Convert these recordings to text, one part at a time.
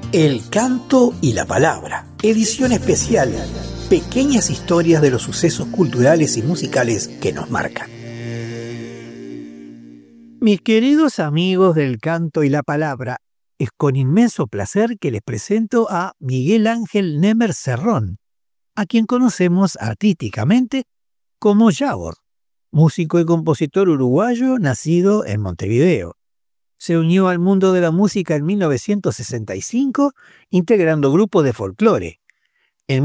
El canto y la palabra, edición especial, pequeñas historias de los sucesos culturales y musicales que nos marcan. Mis queridos amigos del canto y la palabra, es con inmenso placer que les presento a Miguel Ángel Nemer Cerrón, a quien conocemos artísticamente como Yabor, músico y compositor uruguayo nacido en Montevideo. Se unió al mundo de la música en 1965, integrando grupos de folclore. En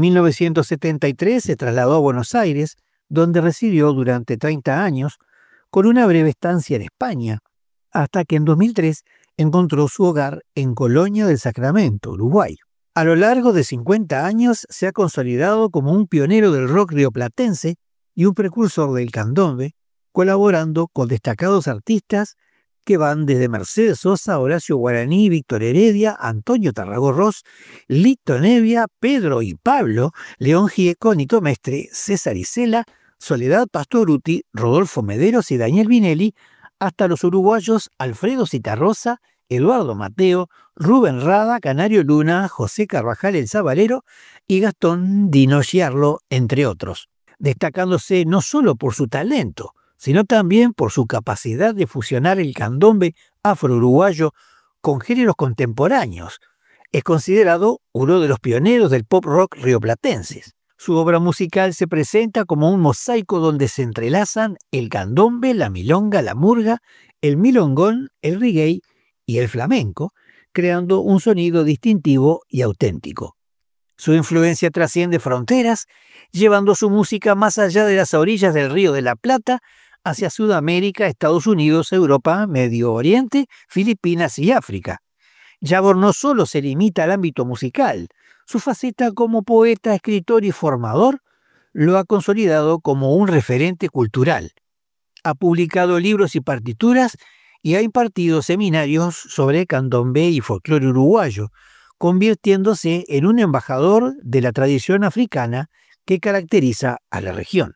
1973 se trasladó a Buenos Aires, donde residió durante 30 años, con una breve estancia en España, hasta que en 2003 encontró su hogar en Colonia del Sacramento, Uruguay. A lo largo de 50 años se ha consolidado como un pionero del rock rioplatense y un precursor del candombe, colaborando con destacados artistas que van desde Mercedes Sosa, Horacio Guaraní, Víctor Heredia, Antonio Tarragó-Ross, Lito Nevia, Pedro y Pablo, León Gieco, Nito Mestre, César Isela, Soledad Pastoruti, Rodolfo Mederos y Daniel Vinelli, hasta los uruguayos Alfredo Citarrosa, Eduardo Mateo, Rubén Rada, Canario Luna, José Carvajal el Zabalero y Gastón Dino Giarlo, entre otros, destacándose no solo por su talento, sino también por su capacidad de fusionar el candombe afro-uruguayo con géneros contemporáneos. Es considerado uno de los pioneros del pop rock rioplatenses. Su obra musical se presenta como un mosaico donde se entrelazan el candombe, la milonga, la murga, el milongón, el reggae y el flamenco, creando un sonido distintivo y auténtico. Su influencia trasciende fronteras, llevando su música más allá de las orillas del Río de la Plata, hacia Sudamérica, Estados Unidos, Europa, Medio Oriente, Filipinas y África. Yabor no solo se limita al ámbito musical, su faceta como poeta, escritor y formador lo ha consolidado como un referente cultural. Ha publicado libros y partituras y ha impartido seminarios sobre candombe y folclore uruguayo, convirtiéndose en un embajador de la tradición africana que caracteriza a la región.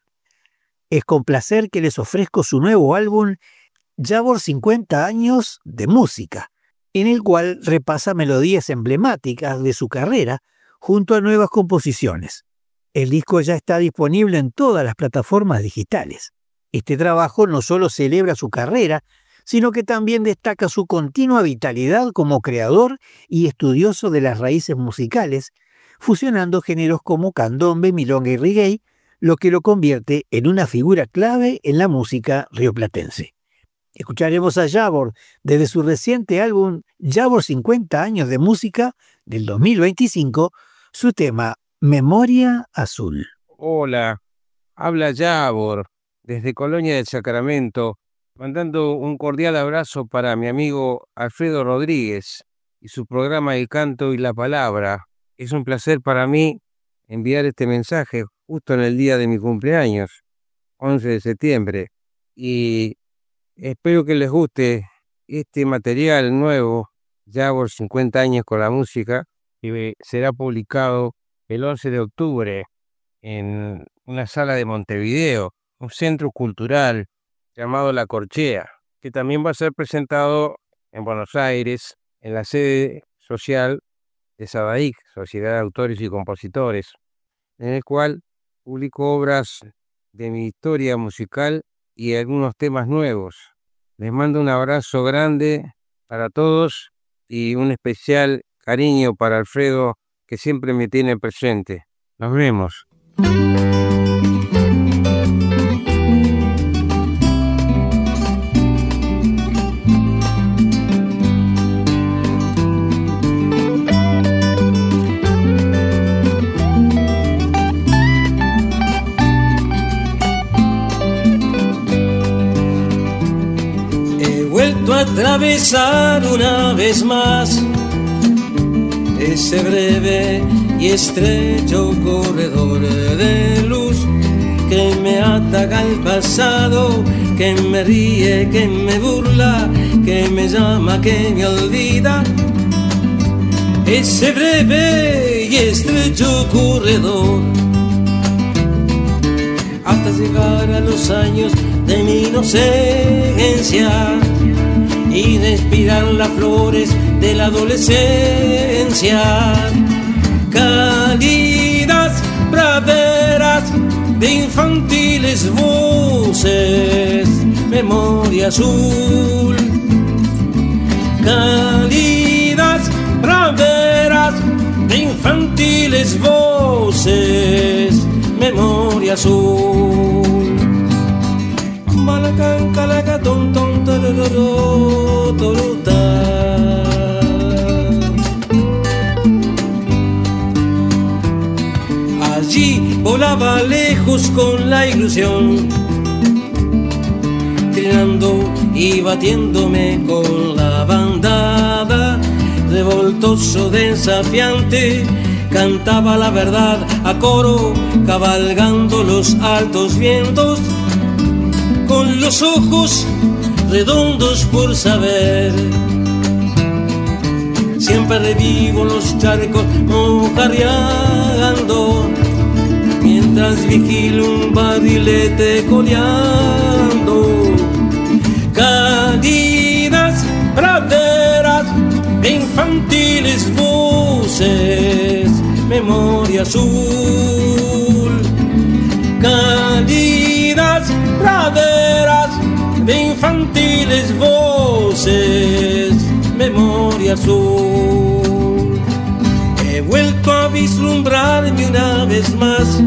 Es con placer que les ofrezco su nuevo álbum, Yabor 50 años de música, en el cual repasa melodías emblemáticas de su carrera junto a nuevas composiciones. El disco ya está disponible en todas las plataformas digitales. Este trabajo no solo celebra su carrera, sino que también destaca su continua vitalidad como creador y estudioso de las raíces musicales, fusionando géneros como candombe, milonga y reggae, lo que lo convierte en una figura clave en la música rioplatense. Escucharemos a Yabor desde su reciente álbum Yabor 50 años de música del 2025, su tema Memoria Azul. Hola, habla Yabor desde Colonia del Sacramento, mandando un cordial abrazo para mi amigo Alfredo Rodríguez y su programa El Canto y la Palabra. Es un placer para mí enviar este mensaje justo en el día de mi cumpleaños, 11 de septiembre, y espero que les guste este material nuevo, Yabor 50 años con la música, que será publicado el 11 de octubre en una sala de Montevideo, un centro cultural llamado La Corchea, que también va a ser presentado en Buenos Aires, en la sede social de SADAIC, Sociedad de Autores y Compositores, en el cual publico obras de mi historia musical y algunos temas nuevos. Les mando un abrazo grande para todos y un especial cariño para Alfredo, que siempre me tiene presente. Nos vemos. A atravesar una vez más ese breve y estrecho corredor de luz que me ataca al pasado, que me ríe, que me burla, que me llama, que me olvida. Ese breve y estrecho corredor hasta llegar a los años de mi inocencia, y respirar las flores de la adolescencia. Cálidas praderas de infantiles voces, memoria azul. Cálidas praderas de infantiles voces, memoria azul. Malacan, calaca, ton, ton, torororo, toruta. Allí volaba lejos con la ilusión, trinando y batiéndome con la bandada. Revoltoso, desafiante, cantaba la verdad a coro, cabalgando los altos vientos, con los ojos redondos por saber. Siempre revivo los charcos mojarreando, mientras vigilo un barrilete coleando. Cálidas praderas de infantiles voces, memoria azul. Cálidas praderas de infantiles voces, memoria azul. He vuelto a vislumbrarme una vez más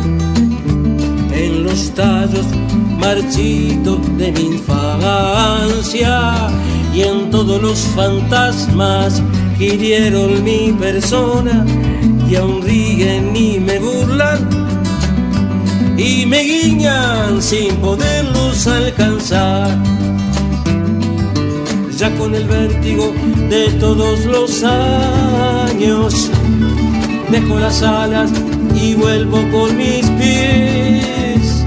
en los tallos marchitos de mi infancia y en todos los fantasmas que hirieron mi persona y aún ríen y me burlan y me guiñan sin poderlos alcanzar. Ya con el vértigo de todos los años dejo las alas y vuelvo con mis pies,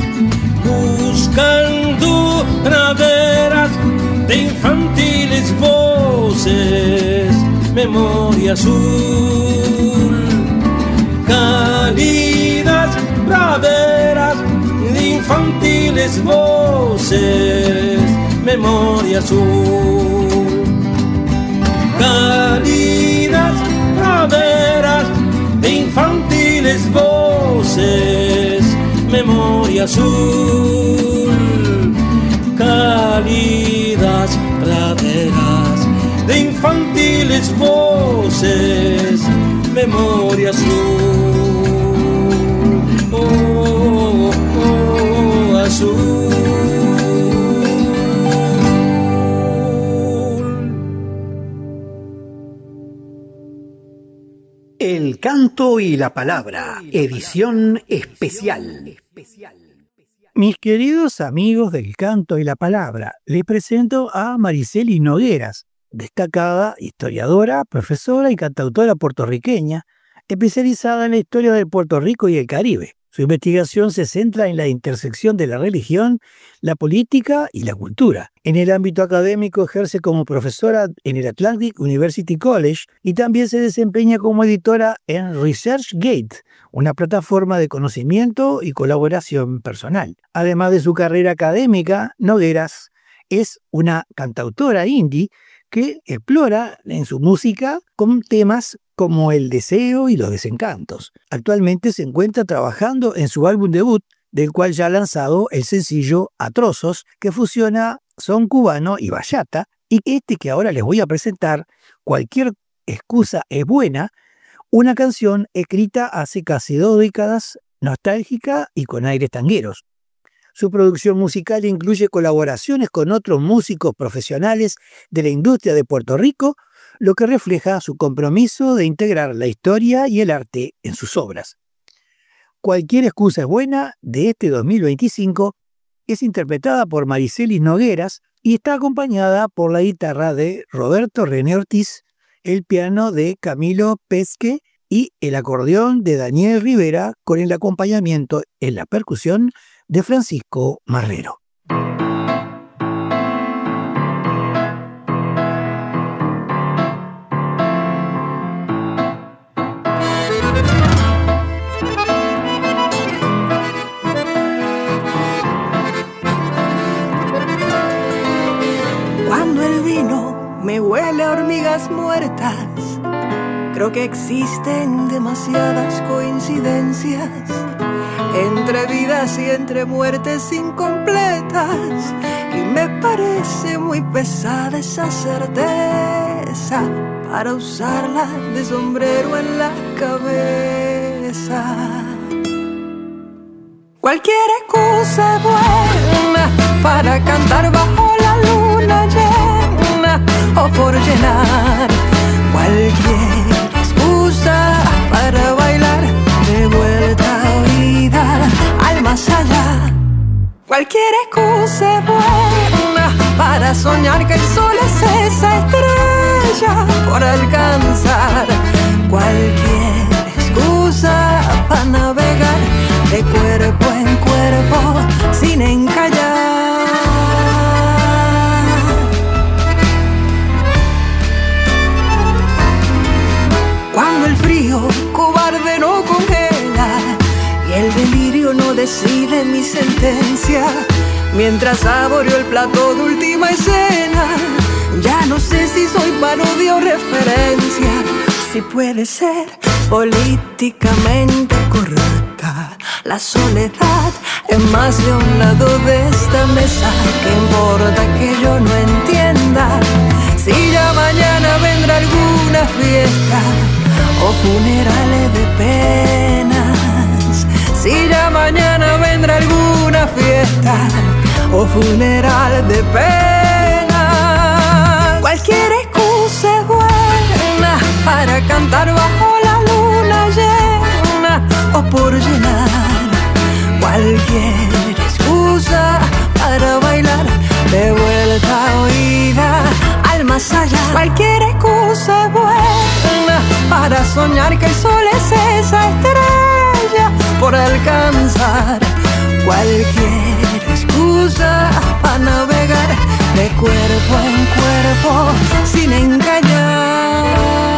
buscando praderas de infantiles voces, memoria azul. Cálidas praderas de infantiles voces, memoria azul. Cálidas praderas de infantiles voces, memoria azul. Cálidas praderas de infantiles voces, memoria azul. Oh, oh, oh, azul. El canto y la palabra, edición especial. Mis queridos amigos del canto y la palabra, les presento a Maricely Nogueras, destacada historiadora, profesora y cantautora puertorriqueña, especializada en la historia de Puerto Rico y el Caribe. Su investigación se centra en la intersección de la religión, la política y la cultura. En el ámbito académico ejerce como profesora en el Atlantic University College y también se desempeña como editora en ResearchGate, una plataforma de conocimiento y colaboración personal. Además de su carrera académica, Nogueras es una cantautora indie que explora en su música con temas como el deseo y los desencantos. Actualmente se encuentra trabajando en su álbum debut, del cual ya ha lanzado el sencillo A Trozos, que fusiona son cubano y bachata, y este que ahora les voy a presentar, Cualquier excusa es buena, una canción escrita hace casi 2 décadas, nostálgica y con aires tangueros. Su producción musical incluye colaboraciones con otros músicos profesionales de la industria de Puerto Rico, lo que refleja su compromiso de integrar la historia y el arte en sus obras. Cualquier excusa es buena, de este 2025, es interpretada por Maricely Nogueras y está acompañada por la guitarra de Roberto René Ortiz, el piano de Camilo Pesque y el acordeón de Daniel Rivera, con el acompañamiento en la percusión de Francisco Marrero. Cuando el huele a hormigas muertas. Creo que existen demasiadas coincidencias entre vidas y entre muertes incompletas, y me parece muy pesada esa certeza para usarla de sombrero en la cabeza. Cualquier excusa es buena para cantar bajo la luna llena o por llenar. Cualquier excusa para bailar de vuelta a vida al más allá. Cualquier excusa es buena para soñar que el sol es esa estrella por alcanzar. Cualquier excusa para navegar de cuerpo en cuerpo sin encallar. Cuando el frío cobarde no congela y el delirio no decide mi sentencia, mientras saboreo el plato de última escena, ya no sé si soy parodia o referencia, si puede ser políticamente correcta. La soledad es más de un lado de esta mesa. ¿Qué importa que yo no entienda? Si ya mañana vendrá alguna fiesta o funerales de penas. Si ya mañana vendrá alguna fiesta o funeral de penas. Cualquier excusa es buena para cantar bajo la luna llena o por llenar. Cualquier excusa para bailar de vuelta a oída al más allá. Cualquier excusa es buena para soñar que el sol es esa estrella por alcanzar. Cualquier excusa para navegar de cuerpo en cuerpo sin engañar.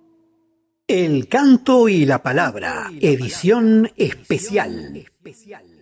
El canto y la palabra, edición especial.